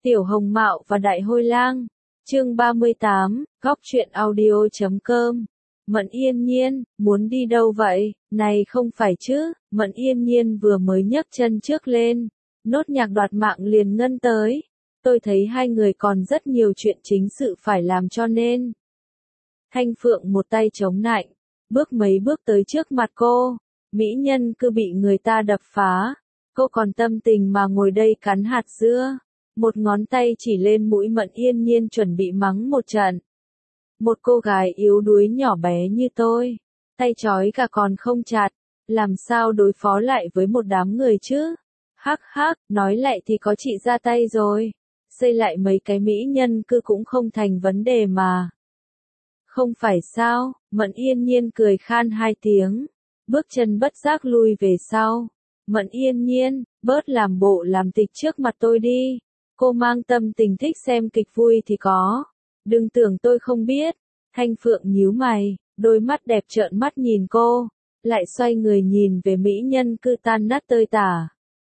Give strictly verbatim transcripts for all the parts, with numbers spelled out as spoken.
Tiểu Hồng Mạo và Đại Hôi Lang. Chương ba mươi tám, góc truyện audio chấm com. Mận Yên Nhiên, muốn đi đâu vậy? Này không phải chứ, Mận Yên Nhiên vừa mới nhấc chân trước lên, nốt nhạc đoạt mạng liền ngân tới. Tôi thấy hai người còn rất nhiều chuyện chính sự phải làm cho nên. Thanh Phượng một tay chống nạnh, bước mấy bước tới trước mặt cô, mỹ nhân cứ bị người ta đập phá. Cô còn tâm tình mà ngồi đây cắn hạt dưa. Một ngón tay chỉ lên mũi Mận Yên Nhiên chuẩn bị mắng một trận. Một cô gái yếu đuối nhỏ bé như tôi, tay trói cả còn không chặt, làm sao đối phó lại với một đám người chứ? Hắc hắc, nói lại thì có chị ra tay rồi, xây lại mấy cái mỹ nhân cư cũng không thành vấn đề mà. Không phải sao? Mận Yên Nhiên cười khan hai tiếng, bước chân bất giác lui về sau. Mận Yên Nhiên, bớt làm bộ làm tịch trước mặt tôi đi. Cô mang tâm tình thích xem kịch vui thì có. Đừng tưởng tôi không biết. Thanh Phượng nhíu mày, đôi mắt đẹp trợn mắt nhìn cô, lại xoay người nhìn về mỹ nhân cư tan nát tơi tả.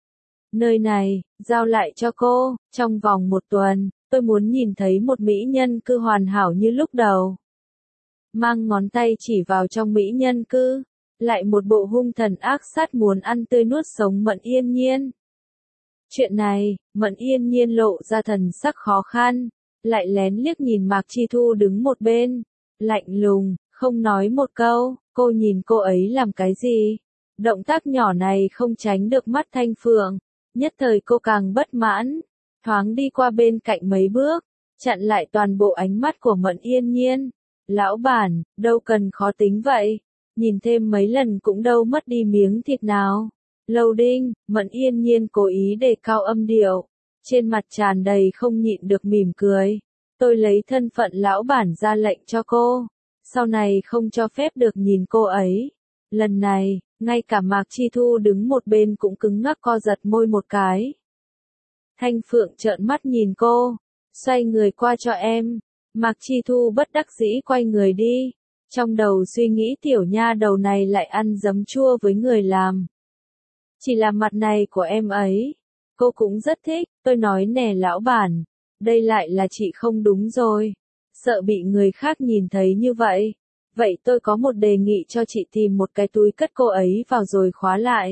Nơi này, giao lại cho cô, trong vòng một tuần, tôi muốn nhìn thấy một mỹ nhân cư hoàn hảo như lúc đầu. Mang ngón tay chỉ vào trong mỹ nhân cư, lại một bộ hung thần ác sát muốn ăn tươi nuốt sống Mận Yên Nhiên. Chuyện này, Mận Yên Nhiên lộ ra thần sắc khó khăn, lại lén liếc nhìn Mạc Chi Thu đứng một bên, lạnh lùng, không nói một câu. Cô nhìn cô ấy làm cái gì? Động tác nhỏ này không tránh được mắt Thanh Phượng, nhất thời cô càng bất mãn, thoáng đi qua bên cạnh mấy bước, chặn lại toàn bộ ánh mắt của Mận Yên Nhiên. Lão bản, đâu cần khó tính vậy, nhìn thêm mấy lần cũng đâu mất đi miếng thịt nào. Lâu đinh, Mận Yên Nhiên cố ý đề cao âm điệu, trên mặt tràn đầy không nhịn được mỉm cười. Tôi lấy thân phận lão bản ra lệnh cho cô, sau này không cho phép được nhìn cô ấy. Lần này, ngay cả Mạc Chi Thu đứng một bên cũng cứng ngắc co giật môi một cái. Thanh Phượng trợn mắt nhìn cô, xoay người qua cho em. Mạc Chi Thu bất đắc dĩ quay người đi, trong đầu suy nghĩ tiểu nha đầu này lại ăn giấm chua với người làm. Chỉ là mặt này của em ấy, cô cũng rất thích. Tôi nói nè lão bản, đây lại là chị không đúng rồi, sợ bị người khác nhìn thấy như vậy. Vậy tôi có một đề nghị cho chị, tìm một cái túi cất cô ấy vào rồi khóa lại.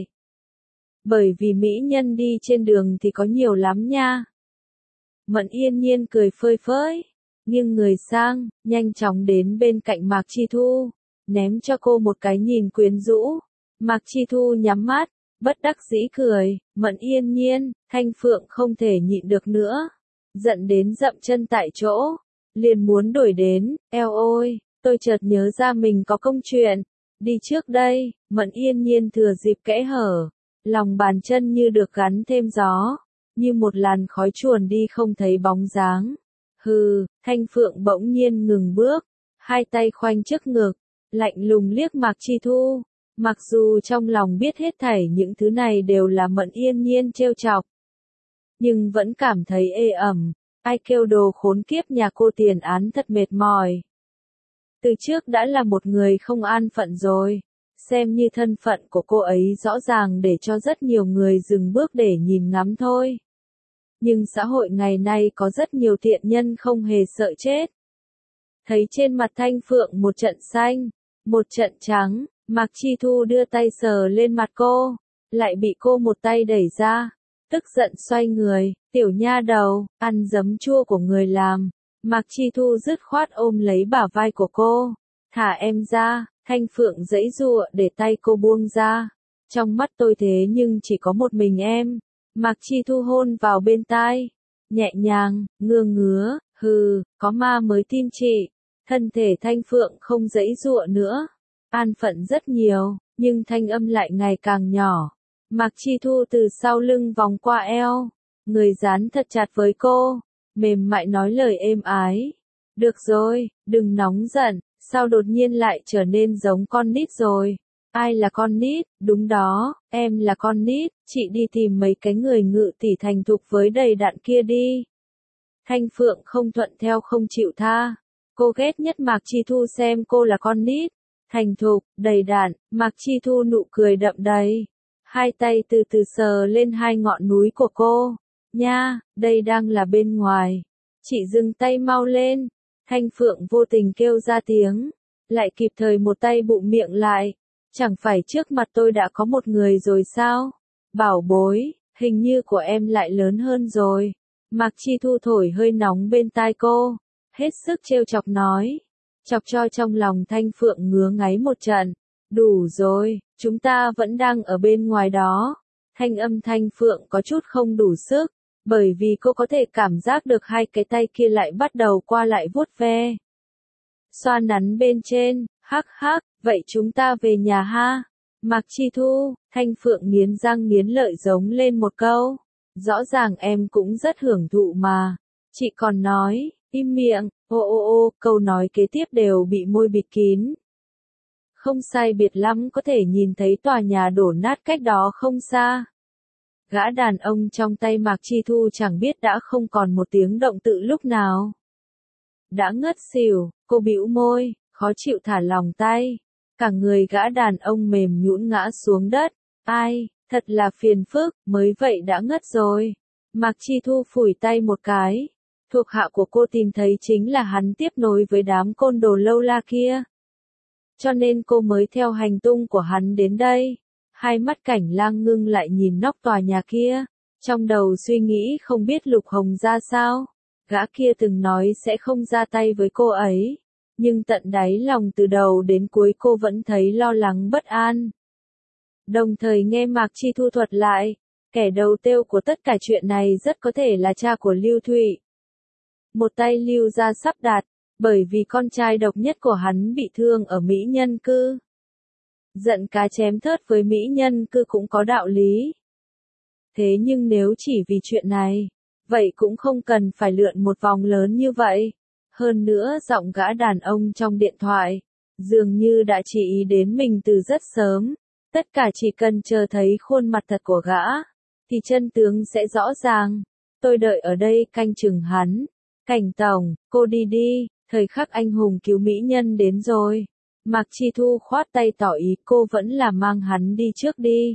Bởi vì mỹ nhân đi trên đường thì có nhiều lắm nha. Mận Yên Nhiên cười phơi phới, nghiêng người sang, nhanh chóng đến bên cạnh Mạc Chi Thu, ném cho cô một cái nhìn quyến rũ. Mạc Chi Thu nhắm mắt, bất đắc dĩ cười. Mận Yên Nhiên, Thanh Phượng không thể nhịn được nữa, giận đến dậm chân tại chỗ, liền muốn đuổi đến. Eo ôi, tôi chợt nhớ ra mình có công chuyện, đi trước đây. Mận Yên Nhiên thừa dịp kẽ hở, lòng bàn chân như được gắn thêm gió, như một làn khói chuồn đi không thấy bóng dáng. Hừ, Thanh Phượng bỗng nhiên ngừng bước, hai tay khoanh trước ngực, lạnh lùng liếc Mạc Chi Thu. Mặc dù trong lòng biết hết thảy những thứ này đều là Mận Yên Nhiên trêu chọc, nhưng vẫn cảm thấy ê ẩm. Ai kêu đồ khốn kiếp nhà cô tiền án thật mệt mỏi. Từ trước đã là một người không an phận rồi, xem như thân phận của cô ấy rõ ràng để cho rất nhiều người dừng bước để nhìn ngắm thôi. Nhưng xã hội ngày nay có rất nhiều tiện nhân không hề sợ chết. Thấy trên mặt Thanh Phượng một trận xanh, một trận trắng, Mạc Chi Thu đưa tay sờ lên mặt cô, lại bị cô một tay đẩy ra, tức giận xoay người. Tiểu nha đầu, ăn giấm chua của người làm. Mạc Chi Thu dứt khoát ôm lấy bả vai của cô, thả em ra. Thanh Phượng giãy giụa để tay cô buông ra. Trong mắt tôi thế nhưng chỉ có một mình em. Mạc Chi Thu hôn vào bên tai, nhẹ nhàng, ngưa ngứa. Hừ, có ma mới tin chị. Thân thể Thanh Phượng không giãy giụa nữa, an phận rất nhiều, nhưng thanh âm lại ngày càng nhỏ. Mạc Chi Thu từ sau lưng vòng qua eo, người dán thật chặt với cô, mềm mại nói lời êm ái. Được rồi, đừng nóng giận, sao đột nhiên lại trở nên giống con nít rồi? Ai là con nít? Đúng đó, em là con nít. Chị đi tìm mấy cái người ngự tỷ thành thục với đầy đặn kia đi. Thanh Phượng không thuận theo không chịu tha. Cô ghét nhất Mạc Chi Thu xem cô là con nít. Thành thục, đầy đặn. Mạc Chi Thu nụ cười đậm đầy, hai tay từ từ sờ lên hai ngọn núi của cô, Nha, đây đang là bên ngoài. Chị dừng tay mau lên. Thanh Phượng vô tình kêu ra tiếng. Lại kịp thời một tay bụm miệng lại. Chẳng phải trước mặt tôi đã có một người rồi sao? Bảo bối, hình như của em lại lớn hơn rồi. Mạc Chi Thu thổi hơi nóng bên tai cô. Hết sức trêu chọc nói. Chọc cho trong lòng Thanh Phượng ngứa ngáy một trận. Đủ rồi, chúng ta vẫn đang ở bên ngoài đó. Thanh âm Thanh Phượng có chút không đủ sức. Bởi vì cô có thể cảm giác được hai cái tay kia lại bắt đầu qua lại vuốt ve. Xoa nắn bên trên, hắc hắc, vậy chúng ta về nhà ha. Mạc Chi Thu, Thanh Phượng nghiến răng nghiến lợi giống lên một câu. Rõ ràng em cũng rất hưởng thụ mà. Chị còn nói, im miệng, ô ô ô, câu nói kế tiếp đều bị môi bịt kín. Không sai biệt lắm có thể nhìn thấy tòa nhà đổ nát cách đó không xa. Gã đàn ông trong tay Mạc Chi Thu chẳng biết đã không còn một tiếng động tự lúc nào. Đã ngất xỉu, cô bĩu môi, khó chịu thả lòng tay. Cả người gã đàn ông mềm nhũn ngã xuống đất. Ai, thật là phiền phức, mới vậy đã ngất rồi. Mạc Chi Thu phủi tay một cái. Thuộc hạ của cô tìm thấy chính là hắn tiếp nối với đám côn đồ lâu la kia. Cho nên cô mới theo hành tung của hắn đến đây. Hai mắt Cảnh Lang ngưng lại nhìn nóc tòa nhà kia. Trong đầu suy nghĩ không biết Lục Hồng ra sao. Gã kia từng nói sẽ không ra tay với cô ấy. Nhưng tận đáy lòng từ đầu đến cuối cô vẫn thấy lo lắng bất an. Đồng thời nghe Mạc Chi Thu thuật lại. Kẻ đầu têu của tất cả chuyện này rất có thể là cha của Lưu Thụy. Một tay Lưu gia sắp đặt. Bởi vì con trai độc nhất của hắn bị thương ở Mỹ Nhân Cư. Giận cá chém thớt với Mỹ Nhân Cư cũng có đạo lý. Thế nhưng nếu chỉ vì chuyện này, vậy cũng không cần phải lượn một vòng lớn như vậy. Hơn nữa giọng gã đàn ông trong điện thoại, dường như đã chỉ ý đến mình từ rất sớm. Tất cả chỉ cần chờ thấy khuôn mặt thật của gã, thì chân tướng sẽ rõ ràng. Tôi đợi ở đây canh chừng hắn. Cảnh tổng, cô đi đi, thời khắc anh hùng cứu mỹ nhân đến rồi. Mạc Chi Thu khoát tay tỏ ý cô vẫn là mang hắn đi trước đi.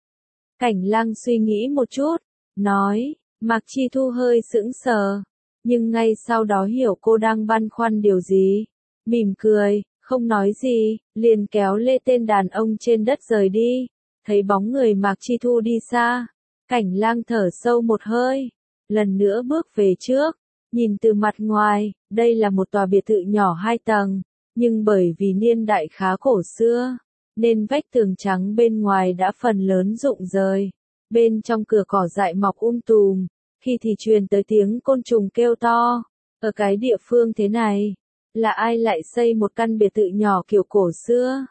Cảnh Lang suy nghĩ một chút, nói, Mạc Chi Thu hơi sững sờ, nhưng ngay sau đó hiểu cô đang băn khoăn điều gì. Mỉm cười, không nói gì, liền kéo lê tên đàn ông trên đất rời đi. Thấy bóng người Mạc Chi Thu đi xa, Cảnh Lang thở sâu một hơi, lần nữa bước về trước. Nhìn từ mặt ngoài, đây là một tòa biệt thự nhỏ hai tầng, nhưng bởi vì niên đại khá cổ xưa, nên vách tường trắng bên ngoài đã phần lớn rụng rời. Bên trong cửa cỏ dại mọc um tùm, khi thì truyền tới tiếng côn trùng kêu to. Ở cái địa phương thế này, là ai lại xây một căn biệt thự nhỏ kiểu cổ xưa?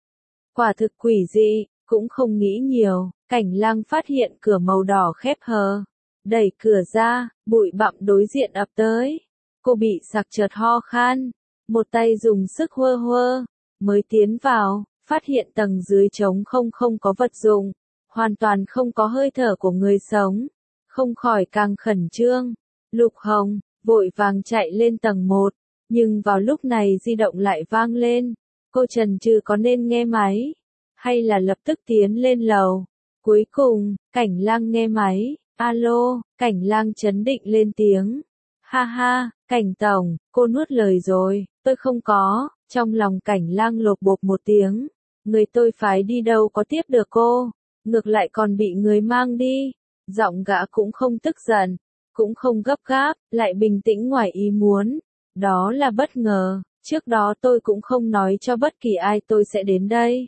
Quả thực quỷ dị, cũng không nghĩ nhiều, Cảnh Lang phát hiện cửa màu đỏ khép hờ. Đẩy cửa ra, bụi bặm đối diện ập tới. Cô bị sặc chợt ho khan, một tay dùng sức huơ huơ, mới tiến vào, phát hiện tầng dưới trống không không có vật dụng, hoàn toàn không có hơi thở của người sống, không khỏi càng khẩn trương. Lục Hồng vội vàng chạy lên tầng một, nhưng vào lúc này di động lại vang lên. Cô chần chừ có nên nghe máy, hay là lập tức tiến lên lầu. Cuối cùng, Cảnh Lang nghe máy. Alo, Cảnh Lang chấn định lên tiếng. Ha ha, Cảnh tổng, cô nuốt lời rồi, tôi không có. Trong lòng Cảnh Lang lột bột một tiếng. Người tôi phái đi đâu có tiếp được cô, ngược lại còn bị người mang đi. Giọng gã cũng không tức giận, cũng không gấp gáp, lại bình tĩnh ngoài ý muốn. Đó là bất ngờ, trước đó tôi cũng không nói cho bất kỳ ai tôi sẽ đến đây.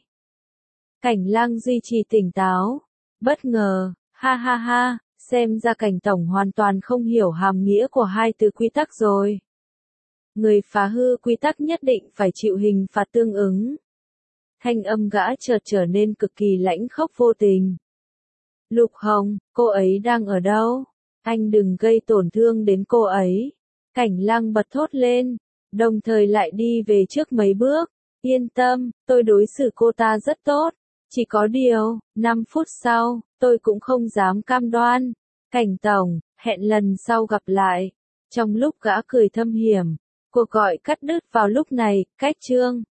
Cảnh Lang duy trì tỉnh táo. Bất ngờ, ha ha ha. Xem ra Cảnh tổng hoàn toàn không hiểu hàm nghĩa của hai từ quy tắc rồi. Người phá hư quy tắc nhất định phải chịu hình phạt tương ứng. Thanh âm gã chợt trở nên cực kỳ lãnh khốc vô tình. Lục Hồng, cô ấy đang ở đâu? Anh đừng gây tổn thương đến cô ấy. Cảnh Lang bật thốt lên, đồng thời lại đi về trước mấy bước. Yên tâm, tôi đối xử cô ta rất tốt. Chỉ có điều, năm phút sau, tôi cũng không dám cam đoan. Cảnh tổng, hẹn lần sau gặp lại. Trong lúc gã cười thâm hiểm, cuộc gọi cắt đứt vào lúc này, cách chương.